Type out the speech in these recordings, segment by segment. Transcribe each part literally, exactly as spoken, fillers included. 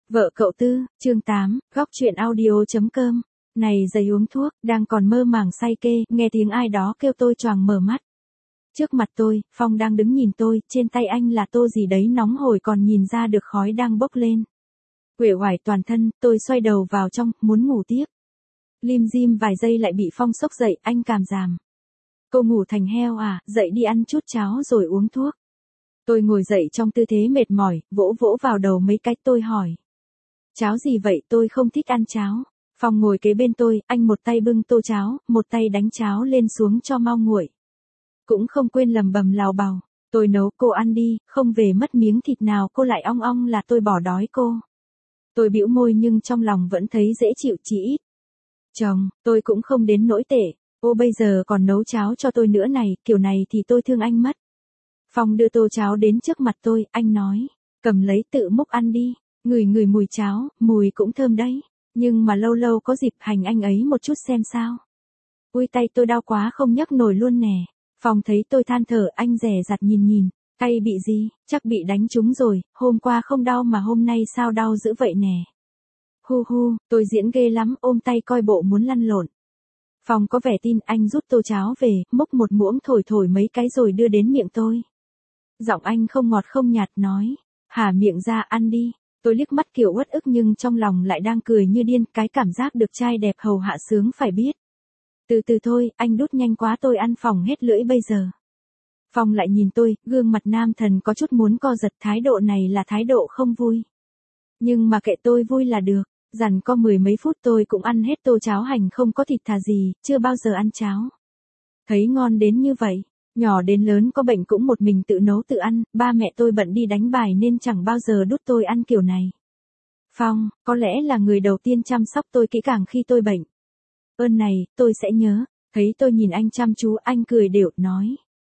Vợ cậu Tư, chương tám, góc chuyện audio.com. Này giày uống thuốc, đang còn mơ màng say kê, nghe tiếng ai đó kêu tôi choàng mở mắt. Trước mặt tôi, Phong đang đứng nhìn tôi, trên tay anh là tô gì đấy nóng hổi còn nhìn ra được khói đang bốc lên. Uể oải toàn thân, tôi xoay đầu vào trong, muốn ngủ tiếp. Lim dim vài giây lại bị Phong sốc dậy, anh càm ràm. Cô ngủ thành heo à, dậy đi ăn chút cháo rồi uống thuốc. Tôi ngồi dậy trong tư thế mệt mỏi, vỗ vỗ vào đầu mấy cái tôi hỏi. Cháo gì vậy, tôi không thích ăn cháo. Phong ngồi kế bên tôi, anh một tay bưng tô cháo, một tay đánh cháo lên xuống cho mau nguội. Cũng không quên lầm bầm lào bào. Tôi nấu, cô ăn đi, không về mất miếng thịt nào cô lại ong ong là tôi bỏ đói cô. Tôi bĩu môi nhưng trong lòng vẫn thấy dễ chịu chỉ ít. Chồng, tôi cũng không đến nỗi tệ. Ô bây giờ còn nấu cháo cho tôi nữa này, kiểu này thì tôi thương anh mất. Phong đưa tô cháo đến trước mặt tôi, anh nói. Cầm lấy tự múc ăn đi. Ngửi ngửi mùi cháo, mùi cũng thơm đấy. Nhưng mà lâu lâu có dịp hành anh ấy một chút xem sao. Ui tay tôi đau quá không nhấc nổi luôn nè. Phong thấy tôi than thở, anh dè dặt nhìn nhìn. Tay bị gì, chắc bị đánh trúng rồi, hôm qua không đau mà hôm nay sao đau dữ vậy nè. Hu hu, tôi diễn ghê lắm, ôm tay coi bộ muốn lăn lộn. Phong có vẻ tin, anh rút tô cháo về, múc một muỗng thổi thổi mấy cái rồi đưa đến miệng tôi. Giọng anh không ngọt không nhạt nói, hả miệng ra ăn đi. Tôi liếc mắt kiểu uất ức nhưng trong lòng lại đang cười như điên, cái cảm giác được trai đẹp hầu hạ sướng phải biết. Từ từ thôi, anh đút nhanh quá tôi ăn phỏng hết lưỡi bây giờ. Phong lại nhìn tôi, gương mặt nam thần có chút muốn co giật, thái độ này là thái độ không vui. Nhưng mà kệ tôi vui là được, dằn co mười mấy phút tôi cũng ăn hết tô cháo hành không có thịt thà gì, chưa bao giờ ăn cháo. Thấy ngon đến như vậy. Nhỏ đến lớn có bệnh cũng một mình tự nấu tự ăn, ba mẹ tôi bận đi đánh bài nên chẳng bao giờ đút tôi ăn kiểu này. Phong, có lẽ là người đầu tiên chăm sóc tôi kỹ càng khi tôi bệnh. Ơn này, tôi sẽ nhớ. Thấy tôi nhìn anh chăm chú, anh cười đều, nói.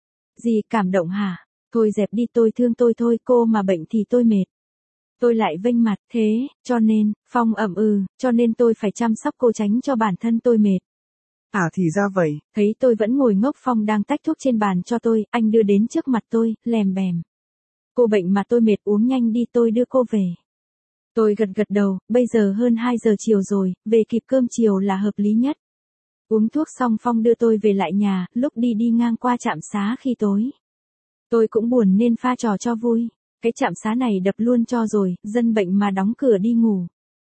Gì, cảm động hả? Thôi dẹp đi, tôi thương tôi thôi, cô mà bệnh thì tôi mệt. Tôi lại vênh mặt, thế, cho nên, Phong ậm ừ, cho nên tôi phải chăm sóc cô tránh cho bản thân tôi mệt. À thì ra vậy. Thấy tôi vẫn ngồi ngốc, Phong đang tách thuốc trên bàn cho tôi, anh đưa đến trước mặt tôi, lèm bèm. Cô bệnh mà tôi mệt, uống nhanh đi, tôi đưa cô về. Tôi gật gật đầu, bây giờ hơn hai giờ chiều rồi, về kịp cơm chiều là hợp lý nhất. Uống thuốc xong Phong đưa tôi về lại nhà, lúc đi đi ngang qua trạm xá khi tối. Tôi cũng buồn nên pha trò cho vui. Cái trạm xá này đập luôn cho rồi, dân bệnh mà đóng cửa đi ngủ.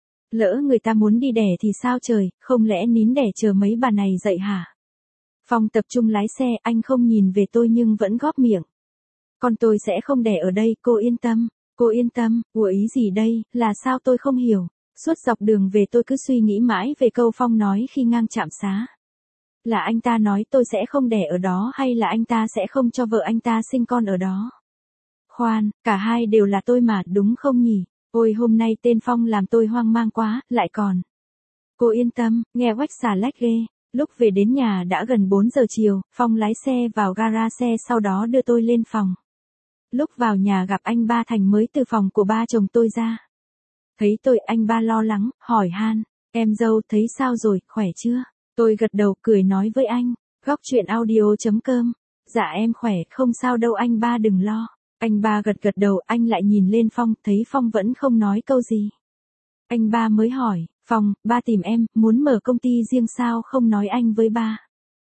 Lỡ người ta muốn đi đẻ thì sao trời, không lẽ nín đẻ chờ mấy bà này dậy hả? Phong tập trung lái xe, anh không nhìn về tôi nhưng vẫn góp miệng. Con tôi sẽ không đẻ ở đây, cô yên tâm, cô yên tâm, ủa ý gì đây, là sao tôi không hiểu. Suốt dọc đường về tôi cứ suy nghĩ mãi về câu Phong nói khi ngang trạm xá. Là anh ta nói tôi sẽ không đẻ ở đó hay là anh ta sẽ không cho vợ anh ta sinh con ở đó? Khoan, cả hai đều là tôi mà, đúng không nhỉ? Ôi hôm nay tên Phong làm tôi hoang mang quá, lại còn. Cô yên tâm, nghe oách xà lách ghê. Lúc về đến nhà đã gần bốn giờ chiều, Phong lái xe vào gara xe sau đó đưa tôi lên phòng. Lúc vào nhà gặp anh ba Thành mới từ phòng của ba chồng tôi ra. Thấy tôi anh ba lo lắng, hỏi han, em dâu thấy sao rồi, khỏe chưa? Tôi gật đầu cười nói với anh, góc chuyện audio.com. Dạ em khỏe, không sao đâu anh ba đừng lo. Anh ba gật gật đầu, anh lại nhìn lên Phong, thấy Phong vẫn không nói câu gì. Anh ba mới hỏi, Phong, ba tìm em, muốn mở công ty riêng sao không nói anh với ba?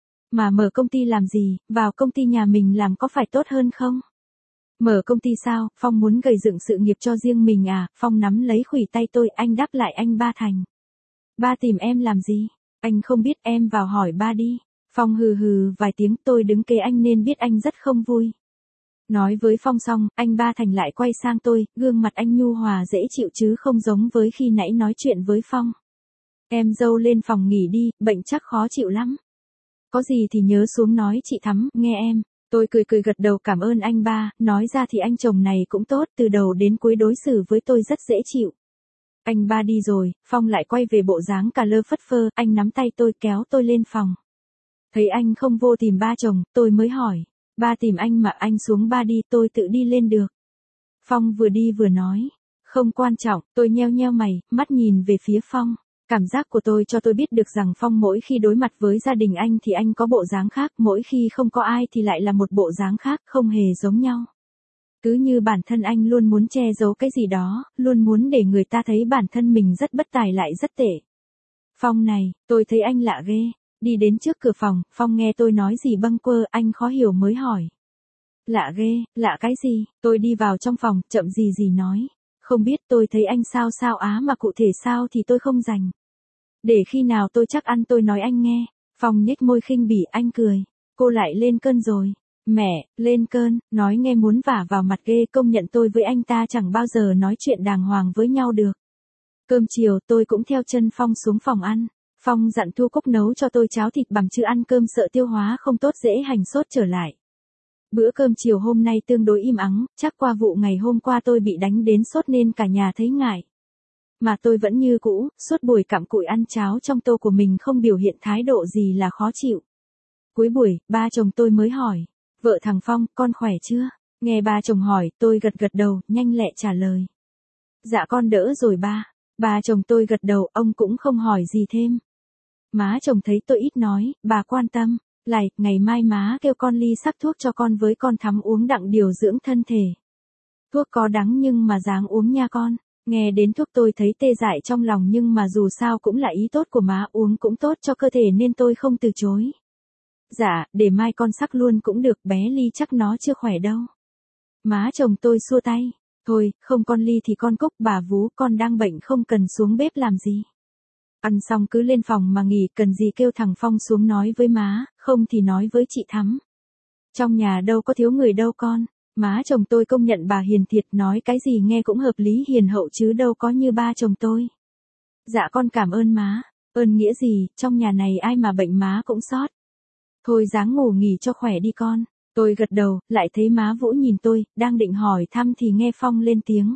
Mà mở công ty làm gì, vào công ty nhà mình làm có phải tốt hơn không? Mở công ty sao, Phong muốn gầy dựng sự nghiệp cho riêng mình à? Phong nắm lấy khuỷu tay tôi, anh đáp lại anh ba Thành. Ba tìm em làm gì? Anh không biết, em vào hỏi ba đi. Phong hừ hừ vài tiếng, tôi đứng kế anh nên biết anh rất không vui. Nói với Phong xong, anh ba Thành lại quay sang tôi, gương mặt anh nhu hòa dễ chịu chứ không giống với khi nãy nói chuyện với Phong. Em dâu lên phòng nghỉ đi, bệnh chắc khó chịu lắm. Có gì thì nhớ xuống nói chị Thắm, nghe em. Tôi cười cười gật đầu cảm ơn anh ba, nói ra thì anh chồng này cũng tốt, từ đầu đến cuối đối xử với tôi rất dễ chịu. Anh ba đi rồi, Phong lại quay về bộ dáng cà lơ phất phơ, anh nắm tay tôi kéo tôi lên phòng. Thấy anh không vô tìm ba chồng, tôi mới hỏi. Ba tìm anh mà anh xuống ba đi, tôi tự đi lên được. Phong vừa đi vừa nói. Không quan trọng, tôi nheo nheo mày, mắt nhìn về phía Phong. Cảm giác của tôi cho tôi biết được rằng Phong mỗi khi đối mặt với gia đình anh thì anh có bộ dáng khác, mỗi khi không có ai thì lại là một bộ dáng khác, không hề giống nhau. Cứ như bản thân anh luôn muốn che giấu cái gì đó, luôn muốn để người ta thấy bản thân mình rất bất tài lại rất tệ. Phong này, tôi thấy anh lạ ghê. Đi đến trước cửa phòng, Phong nghe tôi nói gì bâng quơ, anh khó hiểu mới hỏi. Lạ ghê, lạ cái gì? Tôi đi vào trong phòng, chậm gì gì nói. Không biết, tôi thấy anh sao sao á, mà cụ thể sao thì tôi không rành. Để khi nào tôi chắc ăn tôi nói anh nghe. Phong nhếch môi khinh bỉ, anh cười. Cô lại lên cơn rồi. Mẹ, lên cơn, nói nghe muốn vả vào mặt ghê, công nhận tôi với anh ta chẳng bao giờ nói chuyện đàng hoàng với nhau được. Cơm chiều tôi cũng theo chân Phong xuống phòng ăn. Phong dặn Thu Cúc nấu cho tôi cháo thịt bằm chứ ăn cơm sợ tiêu hóa không tốt dễ hành sốt trở lại. Bữa cơm chiều hôm nay tương đối im ắng, chắc qua vụ ngày hôm qua tôi bị đánh đến sốt nên cả nhà thấy ngại. Mà tôi vẫn như cũ, suốt buổi cặm cụi ăn cháo trong tô của mình không biểu hiện thái độ gì là khó chịu. Cuối buổi, ba chồng tôi mới hỏi. Vợ thằng Phong, con khỏe chưa? Nghe ba chồng hỏi, tôi gật gật đầu, nhanh lẹ trả lời. Dạ con đỡ rồi ba. Ba chồng tôi gật đầu, ông cũng không hỏi gì thêm. Má chồng thấy tôi ít nói, bà quan tâm. Lại, ngày mai má kêu con ly sắc thuốc cho con với con thắm uống đặng điều dưỡng thân thể. Thuốc có đắng nhưng mà dáng uống nha con. Nghe đến thuốc tôi thấy tê dại trong lòng nhưng mà dù sao cũng là ý tốt của má, uống cũng tốt cho cơ thể nên tôi không từ chối. Dạ, để mai con sắc luôn cũng được, bé Ly chắc nó chưa khỏe đâu. Má chồng tôi xua tay. Thôi, không con Ly thì con Cúc, bà vú, con đang bệnh không cần xuống bếp làm gì. Ăn xong cứ lên phòng mà nghỉ, cần gì kêu thằng Phong xuống nói với má, không thì nói với chị Thắm. Trong nhà đâu có thiếu người đâu con. Má chồng tôi công nhận bà hiền thiệt, nói cái gì nghe cũng hợp lý hiền hậu chứ đâu có như ba chồng tôi. Dạ con cảm ơn má. Ơn nghĩa gì, trong nhà này ai mà bệnh má cũng sót. Thôi ráng ngủ nghỉ cho khỏe đi con. Tôi gật đầu, lại thấy má Vũ nhìn tôi, đang định hỏi thăm thì nghe Phong lên tiếng.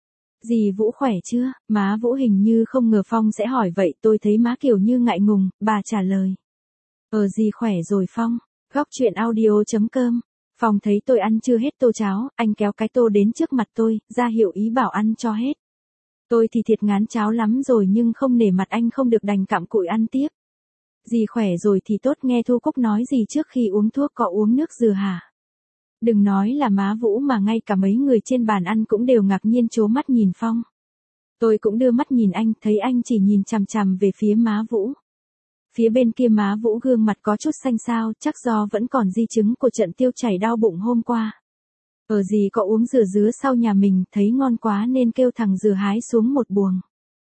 Dì Vũ khỏe chưa? Má Vũ hình như không ngờ Phong sẽ hỏi vậy, tôi thấy má kiểu như ngại ngùng, bà trả lời. Ờ dì khỏe rồi Phong. Góc chuyện audio chấm com. Phong thấy tôi ăn chưa hết tô cháo, anh kéo cái tô đến trước mặt tôi, ra hiệu ý bảo ăn cho hết. Tôi thì thiệt ngán cháo lắm rồi nhưng không nể mặt anh không được đành cặm cụi ăn tiếp. Dì khỏe rồi thì tốt, nghe Thu Cúc nói gì trước khi uống thuốc có uống nước dừa hả? Đừng nói là má Vũ mà ngay cả mấy người trên bàn ăn cũng đều ngạc nhiên trố mắt nhìn Phong. Tôi cũng đưa mắt nhìn anh, thấy anh chỉ nhìn chằm chằm về phía má Vũ. Phía bên kia má Vũ gương mặt có chút xanh xao, chắc do vẫn còn di chứng của trận tiêu chảy đau bụng hôm qua. Ở dì có uống dừa dứa sau nhà mình, thấy ngon quá nên kêu thằng dừa hái xuống một buồng.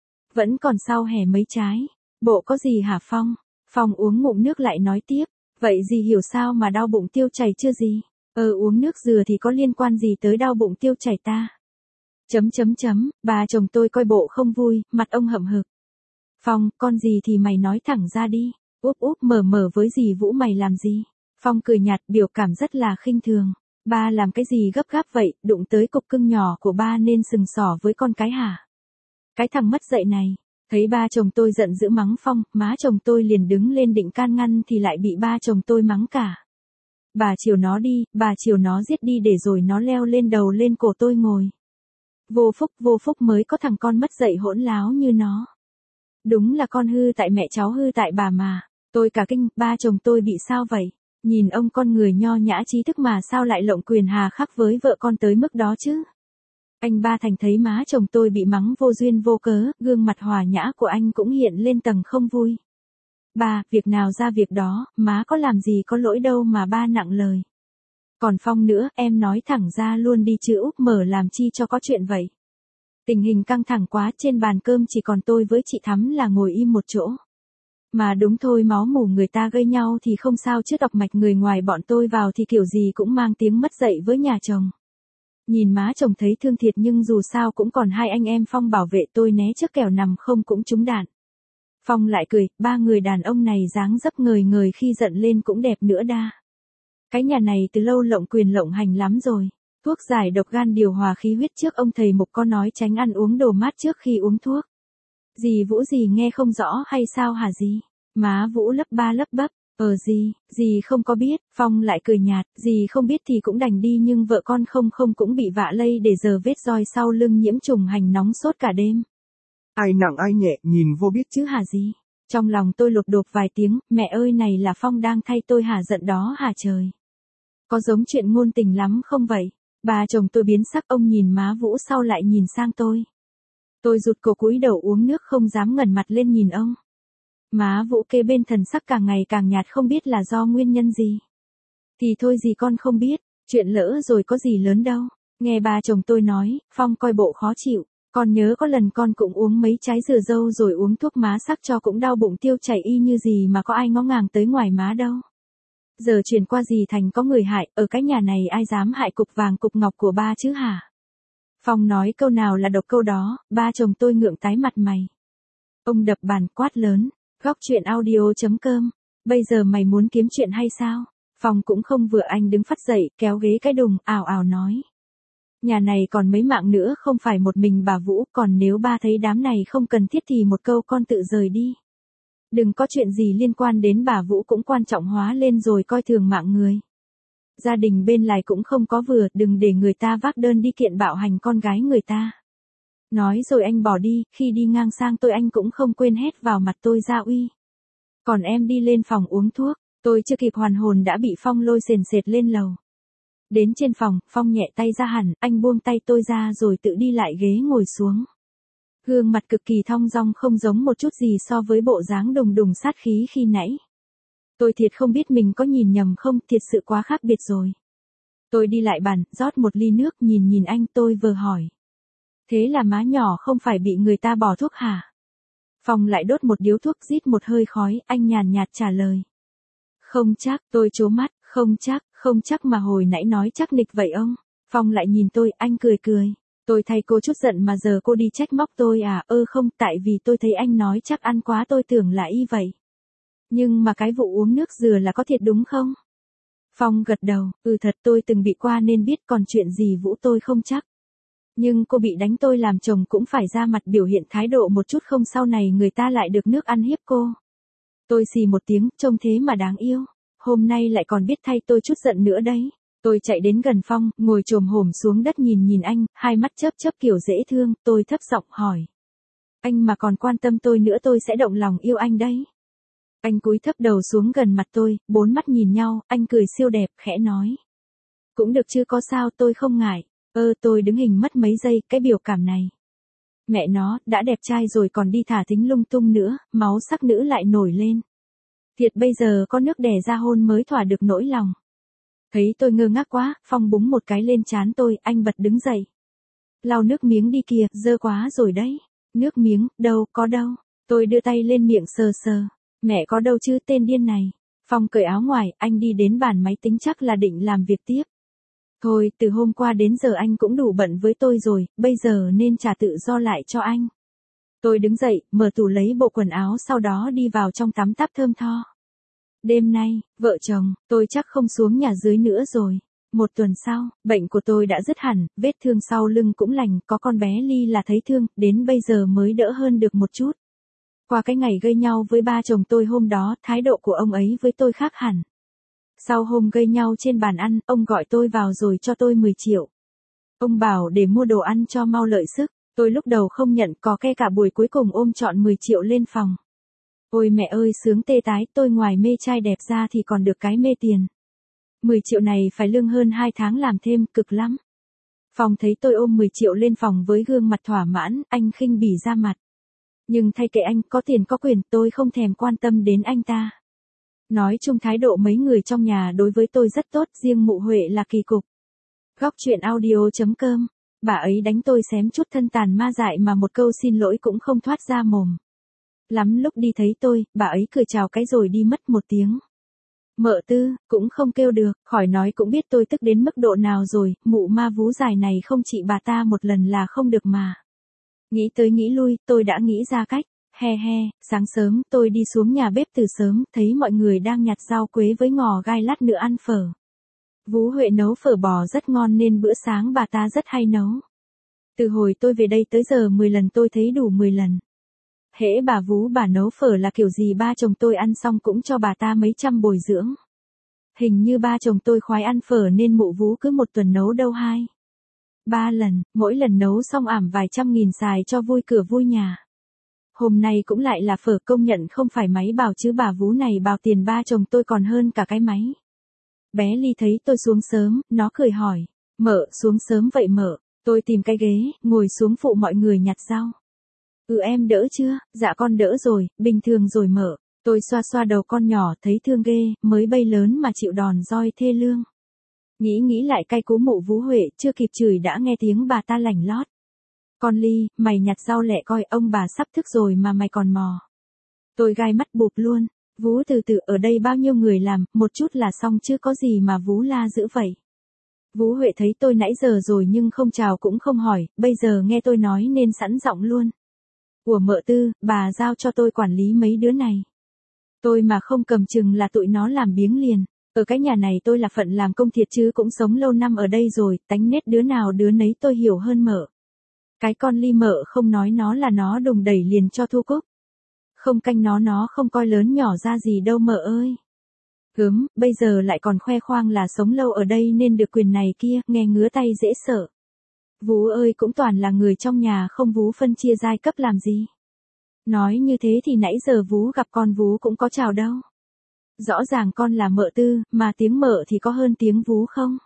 Vẫn còn sau hẻ mấy trái. Bộ có gì hả Phong? Phong uống ngụm nước lại nói tiếp. Vậy dì hiểu sao mà đau bụng tiêu chảy chưa gì? Ờ uống nước dừa thì có liên quan gì tới đau bụng tiêu chảy ta? Chấm chấm chấm, bà chồng tôi coi bộ không vui, mặt ông hậm hực. Phong, con gì thì mày nói thẳng ra đi. Úp úp mở mở với dì Vũ mày làm gì? Phong cười nhạt, biểu cảm rất là khinh thường. Ba làm cái gì gấp gáp vậy, đụng tới cục cưng nhỏ của ba nên sừng sỏ với con cái hả? Cái thằng mất dạy này. Thấy ba chồng tôi giận dữ mắng Phong, má chồng tôi liền đứng lên định can ngăn thì lại bị ba chồng tôi mắng cả. Bà chiều nó đi, bà chiều nó giết đi để rồi nó leo lên đầu lên cổ tôi ngồi. Vô phúc, vô phúc mới có thằng con mất dạy hỗn láo như nó. Đúng là con hư tại mẹ cháu hư tại bà mà. Tôi cả kinh, ba chồng tôi bị sao vậy? Nhìn ông con người nho nhã trí thức mà sao lại lộng quyền hà khắc với vợ con tới mức đó chứ? Anh ba Thành thấy má chồng tôi bị mắng vô duyên vô cớ, gương mặt hòa nhã của anh cũng hiện lên tầng không vui. Ba, việc nào ra việc đó, má có làm gì có lỗi đâu mà ba nặng lời. Còn Phong nữa, em nói thẳng ra luôn đi chứ úp mở làm chi cho có chuyện vậy. Tình hình căng thẳng quá, trên bàn cơm chỉ còn tôi với chị Thắm là ngồi im một chỗ. Mà đúng thôi, máu mủ người ta gây nhau thì không sao chứ độc mạch người ngoài bọn tôi vào thì kiểu gì cũng mang tiếng mất dạy với nhà chồng. Nhìn má chồng thấy thương thiệt nhưng dù sao cũng còn hai anh em Phong bảo vệ tôi né trước kẻo nằm không cũng trúng đạn. Phong lại cười, ba người đàn ông này dáng dấp ngời ngời khi giận lên cũng đẹp nữa đa. Cái nhà này từ lâu lộng quyền lộng hành lắm rồi. Thuốc giải độc gan điều hòa khí huyết trước ông thầy mục có nói tránh ăn uống đồ mát trước khi uống thuốc. Dì Vũ gì nghe không rõ hay sao hả dì? Má Vũ lấp ba lấp bắp. Ờ gì, dì không có biết. Phong lại cười nhạt, dì không biết thì cũng đành đi nhưng vợ con không không cũng bị vạ lây để giờ vết roi sau lưng nhiễm trùng hành nóng sốt cả đêm. Ai nặng ai nhẹ, nhìn vô biết chứ hả gì? Trong lòng tôi lột đột vài tiếng, mẹ ơi này là Phong đang thay tôi hả giận đó hả trời? Có giống chuyện ngôn tình lắm không vậy? Ba chồng tôi biến sắc, ông nhìn má Vũ sau lại nhìn sang tôi. Tôi rụt cổ cúi đầu uống nước không dám ngẩng mặt lên nhìn ông. Má Vũ kề bên thần sắc càng ngày càng nhạt, không biết là do nguyên nhân gì. Thì thôi gì con không biết, chuyện lỡ rồi có gì lớn đâu. Nghe ba chồng tôi nói, Phong coi bộ khó chịu. Con nhớ có lần con cũng uống mấy trái dừa dâu rồi uống thuốc má sắc cho cũng đau bụng tiêu chảy y như gì mà có ai ngó ngàng tới ngoài má đâu. Giờ chuyển qua gì thành có người hại, ở cái nhà này ai dám hại cục vàng cục ngọc của ba chứ hả? Phong nói câu nào là độc câu đó, ba chồng tôi ngượng tái mặt mày. Ông đập bàn quát lớn, góc chuyện audio chấm com, bây giờ mày muốn kiếm chuyện hay sao? Phong cũng không vừa anh đứng phắt dậy, kéo ghế cái đùng, ào ào nói. Nhà này còn mấy mạng nữa, không phải một mình bà Vũ, còn nếu ba thấy đám này không cần thiết thì một câu con tự rời đi. Đừng có chuyện gì liên quan đến bà Vũ cũng quan trọng hóa lên rồi coi thường mạng người. Gia đình bên lại cũng không có vừa, đừng để người ta vác đơn đi kiện bạo hành con gái người ta. Nói rồi anh bỏ đi, khi đi ngang sang tôi anh cũng không quên hét vào mặt tôi ra uy. Còn em đi lên phòng uống thuốc, tôi chưa kịp hoàn hồn đã bị Phong lôi sền sệt lên lầu. Đến trên phòng, Phong nhẹ tay ra hẳn, anh buông tay tôi ra rồi tự đi lại ghế ngồi xuống. Gương mặt cực kỳ thong dong, không giống một chút gì so với bộ dáng đùng đùng sát khí khi nãy. Tôi thiệt không biết mình có nhìn nhầm không, thiệt sự quá khác biệt rồi. Tôi đi lại bàn, rót một ly nước, nhìn nhìn anh, tôi vừa hỏi. Thế là má nhỏ không phải bị người ta bỏ thuốc hả? Phong lại đốt một điếu thuốc, rít một hơi khói, anh nhàn nhạt trả lời. Không chắc, tôi trố mắt, không chắc, không chắc mà hồi nãy nói chắc nịch vậy ông. Phong lại nhìn tôi, anh cười cười. Tôi thay cô chút giận mà giờ cô đi trách móc tôi à? Ơ không, tại vì tôi thấy anh nói chắc ăn quá tôi tưởng là y vậy. Nhưng mà cái vụ uống nước dừa là có thiệt đúng không? Phong gật đầu, ừ thật tôi từng bị qua nên biết, còn chuyện gì Vũ tôi không chắc. Nhưng cô bị đánh tôi làm chồng cũng phải ra mặt biểu hiện thái độ một chút, không sau này người ta lại được nước ăn hiếp cô. Tôi xì một tiếng, trông thế mà đáng yêu. Hôm nay lại còn biết thay tôi chút giận nữa đấy. Tôi chạy đến gần Phong, ngồi chồm hổm xuống đất nhìn nhìn anh, hai mắt chớp chớp kiểu dễ thương, tôi thấp giọng hỏi. Anh mà còn quan tâm tôi nữa tôi sẽ động lòng yêu anh đấy. Anh cúi thấp đầu xuống gần mặt tôi, bốn mắt nhìn nhau, anh cười siêu đẹp, khẽ nói. Cũng được chứ có sao, tôi không ngại. Ơ tôi đứng hình mất mấy giây, cái biểu cảm này. Mẹ nó, đã đẹp trai rồi còn đi thả thính lung tung nữa, máu sắc nữ lại nổi lên. Thiệt bây giờ có nước đẻ ra hôn mới thỏa được nỗi lòng. Thấy tôi ngơ ngác quá, Phong búng một cái lên trán tôi, anh bật đứng dậy. Lau nước miếng đi kìa, dơ quá rồi đấy. Nước miếng, đâu, có đâu. Tôi đưa tay lên miệng sờ sờ. Mẹ có đâu chứ tên điên này. Phong cởi áo ngoài, anh đi đến bàn máy tính chắc là định làm việc tiếp. Thôi, từ hôm qua đến giờ anh cũng đủ bận với tôi rồi, bây giờ nên trả tự do lại cho anh. Tôi đứng dậy, mở tủ lấy bộ quần áo sau đó đi vào trong tắm táp thơm tho. Đêm nay, vợ chồng, tôi chắc không xuống nhà dưới nữa rồi. Một tuần sau, bệnh của tôi đã dứt hẳn, vết thương sau lưng cũng lành, có con bé Ly là thấy thương, đến bây giờ mới đỡ hơn được một chút. Qua cái ngày gây nhau với ba chồng tôi hôm đó, thái độ của ông ấy với tôi khác hẳn. Sau hôm gây nhau trên bàn ăn, ông gọi tôi vào rồi cho tôi mười triệu. Ông bảo để mua đồ ăn cho mau lợi sức, tôi lúc đầu không nhận, có ke cả buổi cuối cùng ôm trọn mười triệu lên phòng. Ôi mẹ ơi sướng tê tái, tôi ngoài mê trai đẹp ra thì còn được cái mê tiền. mười triệu này phải lương hơn hai tháng làm thêm, cực lắm. Phong thấy tôi ôm mười triệu lên phòng với gương mặt thỏa mãn, anh khinh bỉ ra mặt. Nhưng thay kệ anh, có tiền có quyền, tôi không thèm quan tâm đến anh ta. Nói chung thái độ mấy người trong nhà đối với tôi rất tốt, riêng mụ Huệ là kỳ cục. Góc chuyện audio chấm com, bà ấy đánh tôi xém chút thân tàn ma dại mà một câu xin lỗi cũng không thoát ra mồm. Lắm lúc đi thấy tôi, bà ấy cười chào cái rồi đi mất một tiếng. Mợ Tư, cũng không kêu được, khỏi nói cũng biết tôi tức đến mức độ nào rồi, mụ ma vú dài này không trị bà ta một lần là không được mà. Nghĩ tới nghĩ lui, tôi đã nghĩ ra cách. He he, sáng sớm tôi đi xuống nhà bếp từ sớm, thấy mọi người đang nhặt rau quế với ngò gai lát nữa ăn phở. Vú Huệ nấu phở bò rất ngon nên bữa sáng bà ta rất hay nấu. Từ hồi tôi về đây tới giờ mười lần tôi thấy đủ mười lần. Hễ bà Vú bà nấu phở là kiểu gì ba chồng tôi ăn xong cũng cho bà ta mấy trăm bồi dưỡng. Hình như ba chồng tôi khoái ăn phở nên mụ Vú cứ một tuần nấu đâu hai. Ba lần, mỗi lần nấu xong ảm vài trăm nghìn xài cho vui cửa vui nhà. Hôm nay cũng lại là phở, công nhận không phải máy bào chứ bà Vú này bào tiền ba chồng tôi còn hơn cả cái máy. Bé Ly thấy tôi xuống sớm, nó cười hỏi. Mợ, xuống sớm vậy mợ. Tôi tìm cái ghế, ngồi xuống phụ mọi người nhặt rau. Ừ em đỡ chưa? Dạ con đỡ rồi, bình thường rồi mợ. Tôi xoa xoa đầu con nhỏ thấy thương ghê, mới bay lớn mà chịu đòn roi thê lương. Nghĩ nghĩ lại cay cú mụ Vú Huệ, chưa kịp chửi đã nghe tiếng bà ta lảnh lót. Con Ly, mày nhặt rau lẹ coi, ông bà sắp thức rồi mà mày còn mò. Tôi gai mắt bụp luôn. Vú từ từ, ở đây bao nhiêu người làm, một chút là xong chứ có gì mà Vú la dữ vậy. Vú Huệ thấy tôi nãy giờ rồi nhưng không chào cũng không hỏi, bây giờ nghe tôi nói nên sẵn giọng luôn. Của mợ Tư, bà giao cho tôi quản lý mấy đứa này. Tôi mà không cầm chừng là tụi nó làm biếng liền. Ở cái nhà này tôi là phận làm công thiệt chứ cũng sống lâu năm ở đây rồi, tánh nết đứa nào đứa nấy tôi hiểu hơn mợ. Cái con Ly mợ không nói nó là nó đùng đẩy liền cho Thu Cúc. Không canh nó nó không coi lớn nhỏ ra gì đâu mợ ơi. Gớm, bây giờ lại còn khoe khoang là sống lâu ở đây nên được quyền này kia, nghe ngứa tay dễ sợ. Vú ơi cũng toàn là người trong nhà không Vú phân chia giai cấp làm gì. Nói như thế thì nãy giờ Vú gặp con Vú cũng có chào đâu. Rõ ràng con là mợ Tư, mà tiếng mợ thì có hơn tiếng Vú không?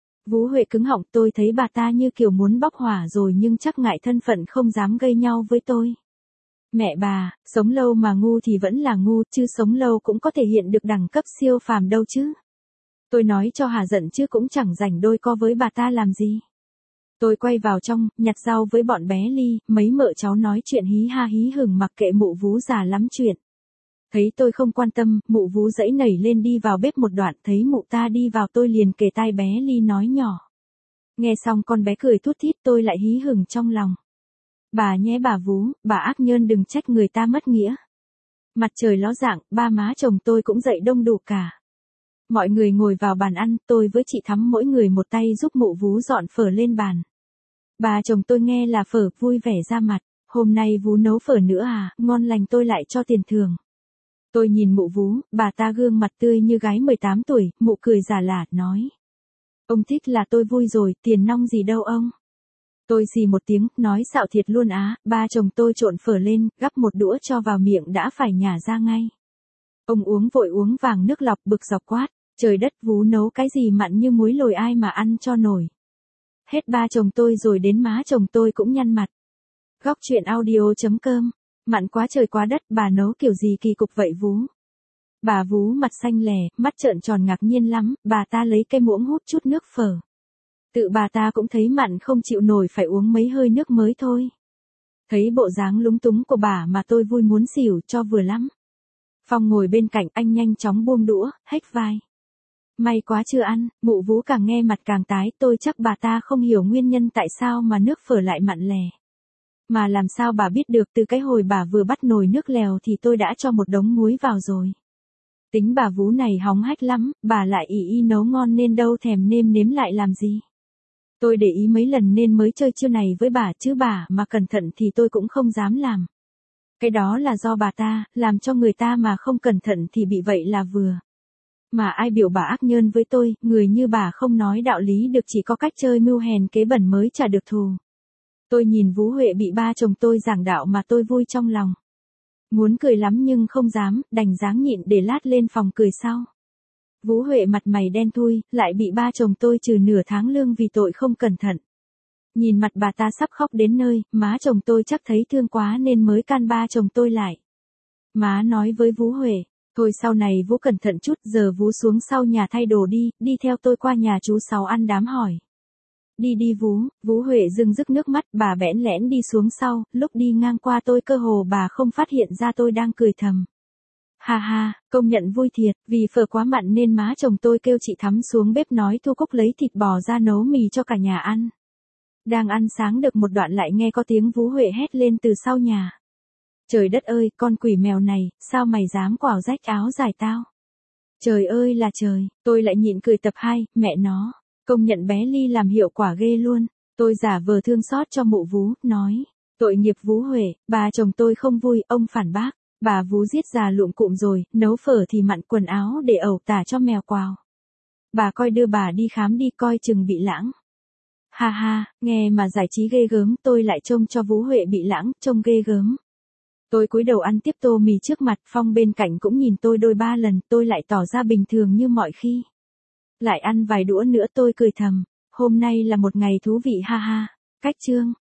Vú Huệ cứng họng, tôi thấy bà ta như kiểu muốn bốc hỏa rồi nhưng chắc ngại thân phận không dám gây nhau với tôi. Mẹ bà, sống lâu mà ngu thì vẫn là ngu, chứ sống lâu cũng có thể hiện được đẳng cấp siêu phàm đâu chứ. Tôi nói cho hà giận chứ cũng chẳng rảnh đôi co với bà ta làm gì. Tôi quay vào trong, nhặt rau với bọn bé Ly, mấy mợ cháu nói chuyện hí ha hí hửng mặc kệ mụ Vú già lắm chuyện. Thấy tôi không quan tâm, mụ Vú dãy nảy lên đi vào bếp một đoạn, thấy mụ ta đi vào tôi liền kề tai bé Ly nói nhỏ. Nghe xong con bé cười thút thít tôi lại hí hửng trong lòng. Bà nhé bà Vú, bà ác nhơn đừng trách người ta mất nghĩa. Mặt trời ló dạng, ba má chồng tôi cũng dậy đông đủ cả. Mọi người ngồi vào bàn ăn, tôi với chị Thắm mỗi người một tay giúp mụ Vú dọn phở lên bàn. Bà chồng tôi nghe là phở vui vẻ ra mặt, hôm nay Vú nấu phở nữa à, ngon lành tôi lại cho tiền thưởng. Tôi nhìn mụ Vú, bà ta gương mặt tươi như gái mười tám tuổi, mụ cười giả lả, nói. Ông thích là tôi vui rồi, tiền nong gì đâu ông. Tôi xì một tiếng, nói xạo thiệt luôn á, ba chồng tôi trộn phở lên, gắp một đũa cho vào miệng đã phải nhả ra ngay. Ông uống vội uống vàng nước lọc bực dọc quát, trời đất Vú nấu cái gì mặn như muối lồi ai mà ăn cho nổi. Hết ba chồng tôi rồi đến má chồng tôi cũng nhăn mặt. Góc chuyện audio chấm com, mặn quá trời quá đất, bà nấu kiểu gì kỳ cục vậy Vú. Bà Vú mặt xanh lè, mắt trợn tròn ngạc nhiên lắm, bà ta lấy cây muỗng hút chút nước phở. Tự bà ta cũng thấy mặn không chịu nổi phải uống mấy hơi nước mới thôi. Thấy bộ dáng lúng túng của bà mà tôi vui muốn xỉu cho vừa lắm. Phong ngồi bên cạnh anh nhanh chóng buông đũa, hếch vai. May quá chưa ăn, mụ Vú càng nghe mặt càng tái, tôi chắc bà ta không hiểu nguyên nhân tại sao mà nước phở lại mặn lè. Mà làm sao bà biết được từ cái hồi bà vừa bắt nồi nước lèo thì tôi đã cho một đống muối vào rồi. Tính bà Vú này hóng hách lắm, bà lại ỷ y nấu ngon nên đâu thèm nêm nếm lại làm gì. Tôi để ý mấy lần nên mới chơi chiêu này với bà chứ bà mà cẩn thận thì tôi cũng không dám làm. Cái đó là do bà ta, làm cho người ta mà không cẩn thận thì bị vậy là vừa. Mà ai biểu bà ác nhơn với tôi, người như bà không nói đạo lý được chỉ có cách chơi mưu hèn kế bẩn mới trả được thù. Tôi nhìn Vú Huệ bị ba chồng tôi giảng đạo mà tôi vui trong lòng. Muốn cười lắm nhưng không dám, đành dáng nhịn để lát lên phòng cười sau. Vú Huệ mặt mày đen thui, lại bị ba chồng tôi trừ nửa tháng lương vì tội không cẩn thận. Nhìn mặt bà ta sắp khóc đến nơi, má chồng tôi chắc thấy thương quá nên mới can ba chồng tôi lại. Má nói với Vú Huệ, thôi sau này Vú cẩn thận chút, giờ Vú xuống sau nhà thay đồ đi, đi theo tôi qua nhà chú Sáu ăn đám hỏi. Đi đi Vú, Vú Huệ rưng rức nước mắt, bà bẽn lẽn đi xuống sau, lúc đi ngang qua tôi cơ hồ bà không phát hiện ra tôi đang cười thầm. Ha ha, công nhận vui thiệt, vì phở quá mặn nên má chồng tôi kêu chị Thắm xuống bếp nói Thu Cúc lấy thịt bò ra nấu mì cho cả nhà ăn. Đang ăn sáng được một đoạn lại nghe có tiếng Vú Huệ hét lên từ sau nhà. Trời đất ơi, con quỷ mèo này, sao mày dám quào rách áo dài tao? Trời ơi là trời, tôi lại nhịn cười tập hai, mẹ nó, công nhận bé Ly làm hiệu quả ghê luôn. Tôi giả vờ thương xót cho mụ Vú, nói, tội nghiệp Vú Huệ, bà chồng tôi không vui, ông phản bác. Bà Vú giết già lụm cụm rồi, nấu phở thì mặn quần áo để ẩu tả cho mèo quào. Bà coi đưa bà đi khám đi coi chừng bị lãng. Ha ha, nghe mà giải trí ghê gớm, tôi lại trông cho Vú Huệ bị lãng, trông ghê gớm. Tôi cúi đầu ăn tiếp tô mì trước mặt, Phong bên cạnh cũng nhìn tôi đôi ba lần, tôi lại tỏ ra bình thường như mọi khi. Lại ăn vài đũa nữa tôi cười thầm, Hôm nay là một ngày thú vị ha ha. Cách chương